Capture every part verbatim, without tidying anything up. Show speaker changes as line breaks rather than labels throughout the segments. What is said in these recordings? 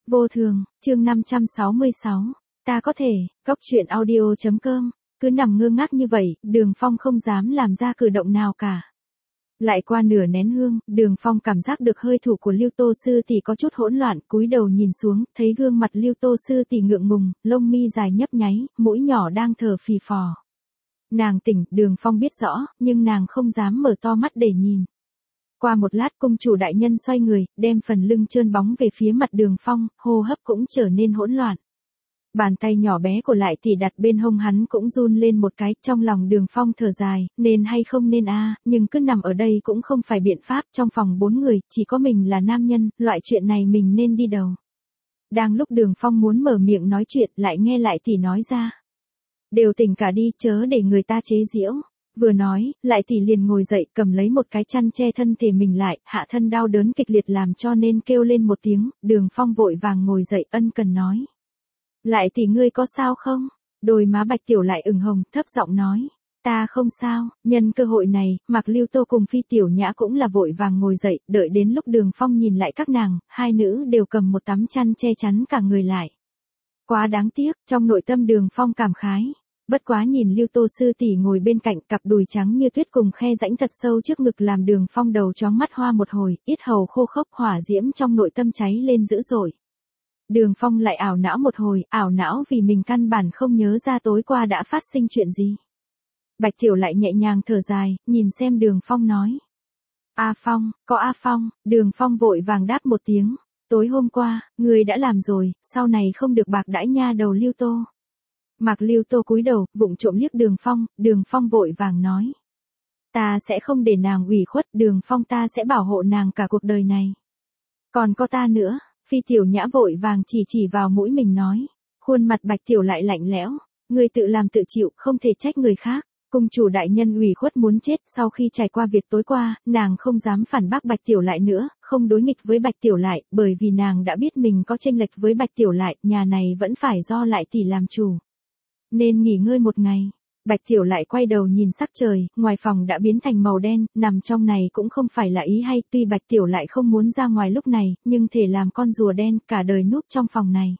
Vô thường, chương năm trăm sáu mươi sáu. Ta có thể, góc truyện audio.com. Cứ nằm ngơ ngác như vậy, Đường Phong không dám làm ra cử động nào cả. Lại qua nửa nén hương, Đường Phong cảm giác được hơi thở của Lưu Tô Sư tỷ có chút hỗn loạn, cúi đầu nhìn xuống, thấy gương mặt Lưu Tô Sư tỷ ngượng ngùng, lông mi dài nhấp nháy, mũi nhỏ đang thở phì phò. Nàng tỉnh, Đường Phong biết rõ, nhưng nàng không dám mở to mắt để nhìn. Qua một lát cung chủ đại nhân xoay người, đem phần lưng trơn bóng về phía mặt Đường Phong, hô hấp cũng trở nên hỗn loạn. Bàn tay nhỏ bé của lại tỷ đặt bên hông hắn cũng run lên một cái, trong lòng Đường Phong thở dài, nên hay không nên a, nhưng cứ nằm ở đây cũng không phải biện pháp, trong phòng bốn người, chỉ có mình là nam nhân, loại chuyện này mình nên đi đầu. Đang lúc Đường Phong muốn mở miệng nói chuyện, lại nghe lại tỷ nói ra. Đều tỉnh cả đi, chớ để người ta chế giễu. Vừa nói, lại tỷ liền ngồi dậy, cầm lấy một cái chăn che thân thể mình lại, hạ thân đau đớn kịch liệt làm cho nên kêu lên một tiếng, Đường Phong vội vàng ngồi dậy ân cần nói. Lại tỷ ngươi có sao không? Đôi má Bạch Tiểu lại ửng hồng, thấp giọng nói. Ta không sao, nhân cơ hội này, Mạc Lưu Tô cùng Phi Tiểu Nhã cũng là vội vàng ngồi dậy, đợi đến lúc Đường Phong nhìn lại các nàng, hai nữ đều cầm một tấm chăn che chắn cả người lại. Quá đáng tiếc, trong nội tâm Đường Phong cảm khái. Bất quá nhìn Lưu Tô Sư tỷ ngồi bên cạnh, cặp đùi trắng như tuyết cùng khe rãnh thật sâu trước ngực làm Đường Phong đầu chóng mắt hoa một hồi, yết hầu khô khốc, hỏa diễm trong nội tâm cháy lên dữ dội. Đường Phong lại ảo não một hồi, ảo não vì mình căn bản không nhớ ra tối qua đã phát sinh chuyện gì. Bạch Tiểu lại nhẹ nhàng thở dài, nhìn xem Đường Phong nói. A Phong, có A Phong, Đường Phong vội vàng đáp một tiếng. Tối hôm qua, người đã làm rồi, sau này không được bạc đãi nha đầu Lưu Tô. Mạc Lưu Tô cúi đầu, vụng trộm liếc Đường Phong, Đường Phong vội vàng nói. Ta sẽ không để nàng ủy khuất, Đường Phong ta sẽ bảo hộ nàng cả cuộc đời này. Còn có ta nữa, Phi Tiểu Nhã vội vàng chỉ chỉ vào mũi mình nói. Khuôn mặt Bạch Tiểu lại lạnh lẽo, người tự làm tự chịu, không thể trách người khác. Cung chủ đại nhân ủy khuất muốn chết, sau khi trải qua việc tối qua, nàng không dám phản bác Bạch Tiểu lại nữa, không đối nghịch với Bạch Tiểu lại, bởi vì nàng đã biết mình có chênh lệch với Bạch Tiểu lại, nhà này vẫn phải do lại tỷ làm chủ. Nên nghỉ ngơi một ngày. Bạch Tiểu lại quay đầu nhìn sắc trời, ngoài phòng đã biến thành màu đen, nằm trong này cũng không phải là ý hay, tuy Bạch Tiểu lại không muốn ra ngoài lúc này, nhưng thể làm con rùa đen, cả đời núp trong phòng này.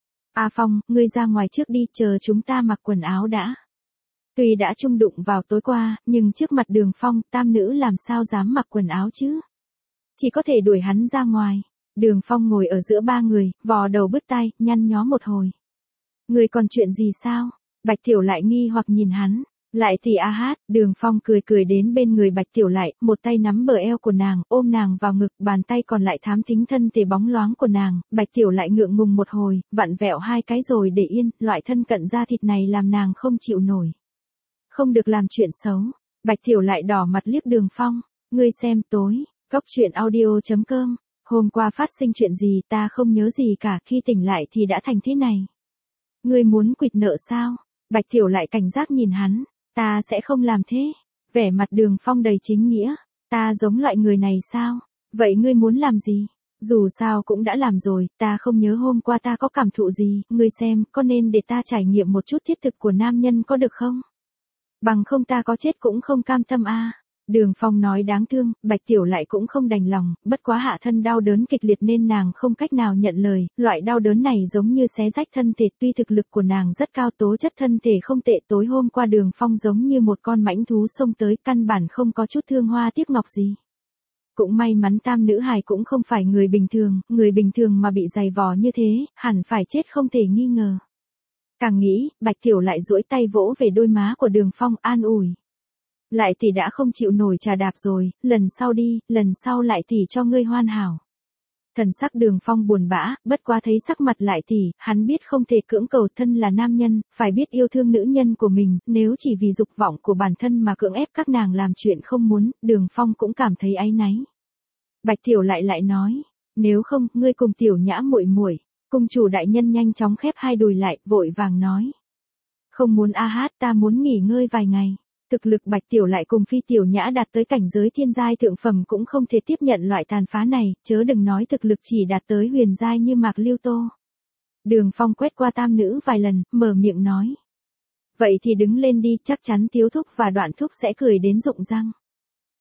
A Phong, ngươi ra ngoài trước đi, chờ chúng ta mặc quần áo đã. Tuy đã chung đụng vào tối qua, nhưng trước mặt Đường Phong, tam nữ làm sao dám mặc quần áo chứ? Chỉ có thể đuổi hắn ra ngoài. Đường Phong ngồi ở giữa ba người, vò đầu bứt tai, nhăn nhó một hồi. Người còn chuyện gì sao? Bạch Tiểu lại nghi hoặc nhìn hắn. Lại thì a hát, Đường Phong cười cười đến bên người Bạch Tiểu lại, một tay nắm bờ eo của nàng, ôm nàng vào ngực, bàn tay còn lại thám thính thân thể bóng loáng của nàng, Bạch Tiểu lại ngượng ngùng một hồi, vặn vẹo hai cái rồi để yên, loại thân cận da thịt này làm nàng không chịu nổi. Không được làm chuyện xấu. Bạch Tiểu lại đỏ mặt liếc Đường Phong. Ngươi xem tối, góc truyện audio.com. Hôm qua phát sinh chuyện gì ta không nhớ gì cả, khi tỉnh lại thì đã thành thế này. Ngươi muốn quỵt nợ sao? Bạch Tiểu lại cảnh giác nhìn hắn. Ta sẽ không làm thế. Vẻ mặt Đường Phong đầy chính nghĩa. Ta giống loại người này sao? Vậy ngươi muốn làm gì? Dù sao cũng đã làm rồi, ta không nhớ hôm qua ta có cảm thụ gì, ngươi xem, có nên để ta trải nghiệm một chút thiết thực của nam nhân có được không? Bằng không ta có chết cũng không cam tâm a. À. Đường Phong nói đáng thương, Bạch Tiểu lại cũng không đành lòng, bất quá hạ thân đau đớn kịch liệt nên nàng không cách nào nhận lời, loại đau đớn này giống như xé rách thân thể, tuy thực lực của nàng rất cao, tố chất thân thể không tệ, tối hôm qua Đường Phong giống như một con mãnh thú xông tới, căn bản không có chút thương hoa tiếc ngọc gì. Cũng may mắn tam nữ hài cũng không phải người bình thường, người bình thường mà bị giày vò như thế, hẳn phải chết không thể nghi ngờ. Càng nghĩ, Bạch Tiểu lại duỗi tay vỗ về đôi má của Đường Phong an ủi. Lại tỷ đã không chịu nổi trà đạp rồi, lần sau đi, lần sau lại tỷ cho ngươi hoàn hảo. Thần sắc Đường Phong buồn bã, bất quá thấy sắc mặt lại tỷ, hắn biết không thể cưỡng cầu, thân là nam nhân, phải biết yêu thương nữ nhân của mình, nếu chỉ vì dục vọng của bản thân mà cưỡng ép các nàng làm chuyện không muốn, Đường Phong cũng cảm thấy áy náy. Bạch Tiểu lại lại nói, nếu không, ngươi cùng Tiểu Nhã muội muội. Cung chủ đại nhân nhanh chóng khép hai đùi lại, vội vàng nói. Không muốn a hát, ta muốn nghỉ ngơi vài ngày. Thực lực Bạch Tiểu lại cùng Phi Tiểu Nhã đạt tới cảnh giới thiên giai thượng phẩm cũng không thể tiếp nhận loại tàn phá này, chớ đừng nói thực lực chỉ đạt tới huyền giai như Mạc Lưu Tô. Đường Phong quét qua tam nữ vài lần, mở miệng nói. Vậy thì đứng lên đi, chắc chắn Tiếu Thúc và Đoạn Thúc sẽ cười đến rụng răng.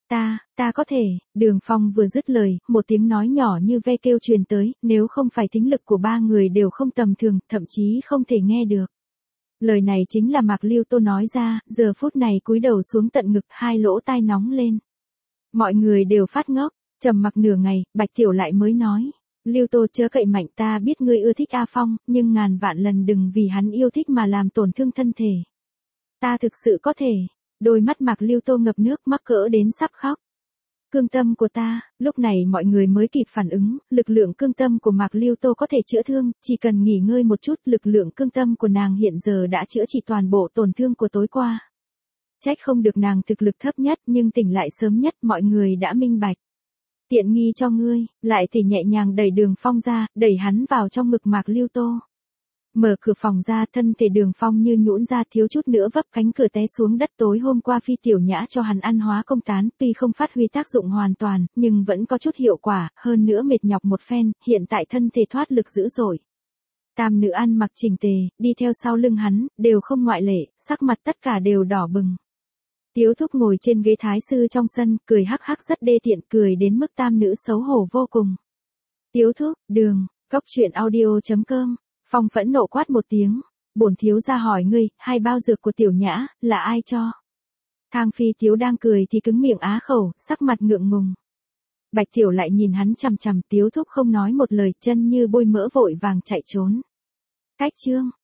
Ta, ta có thể, Đường Phong vừa dứt lời, một tiếng nói nhỏ như ve kêu truyền tới, nếu không phải thính lực của ba người đều không tầm thường, thậm chí không thể nghe được. Lời này chính là Mạc Lưu Tô nói ra, giờ phút này cúi đầu xuống tận ngực, hai lỗ tai nóng lên. Mọi người đều phát ngốc, trầm mặc nửa ngày, Bạch Tiểu lại mới nói. Lưu Tô chớ cậy mạnh, ta biết ngươi ưa thích A Phong, nhưng ngàn vạn lần đừng vì hắn yêu thích mà làm tổn thương thân thể. Ta thực sự có thể. Đôi mắt Mạc Lưu Tô ngập nước, mắc cỡ đến sắp khóc. Cương tâm của ta, lúc này mọi người mới kịp phản ứng, lực lượng cương tâm của Mạc Lưu Tô có thể chữa thương, chỉ cần nghỉ ngơi một chút, lực lượng cương tâm của nàng hiện giờ đã chữa trị toàn bộ tổn thương của tối qua. Trách không được nàng thực lực thấp nhất nhưng tỉnh lại sớm nhất, mọi người đã minh bạch. Tiện nghi cho ngươi, lại thì nhẹ nhàng đẩy Đường Phong ra, đẩy hắn vào trong ngực Mạc Lưu Tô. Mở cửa phòng ra, thân thể Đường Phong như nhũn ra, thiếu chút nữa vấp cánh cửa té xuống đất. Tối hôm qua Phi Tiểu Nhã cho hắn ăn hóa công tán, tuy không phát huy tác dụng hoàn toàn, nhưng vẫn có chút hiệu quả, hơn nữa mệt nhọc một phen, hiện tại thân thể thoát lực dữ dội. Tam nữ ăn mặc chỉnh tề, đi theo sau lưng hắn, đều không ngoại lệ, sắc mặt tất cả đều đỏ bừng. Tiếu Thúc ngồi trên ghế thái sư trong sân, cười hắc hắc rất đê tiện, cười đến mức tam nữ xấu hổ vô cùng. Tiếu Thúc, Đường, Cốc Truyện Audio chấm com. Phong phẫn nộ quát một tiếng, bổn thiếu gia hỏi ngươi, hai bao dược của Tiểu Nhã, là ai cho? Thang Phi thiếu đang cười thì cứng miệng á khẩu, sắc mặt ngượng ngùng. Bạch Tiểu lại nhìn hắn chằm chằm, Tiếu Thúc không nói một lời, chân như bôi mỡ vội vàng chạy trốn. Cách chương.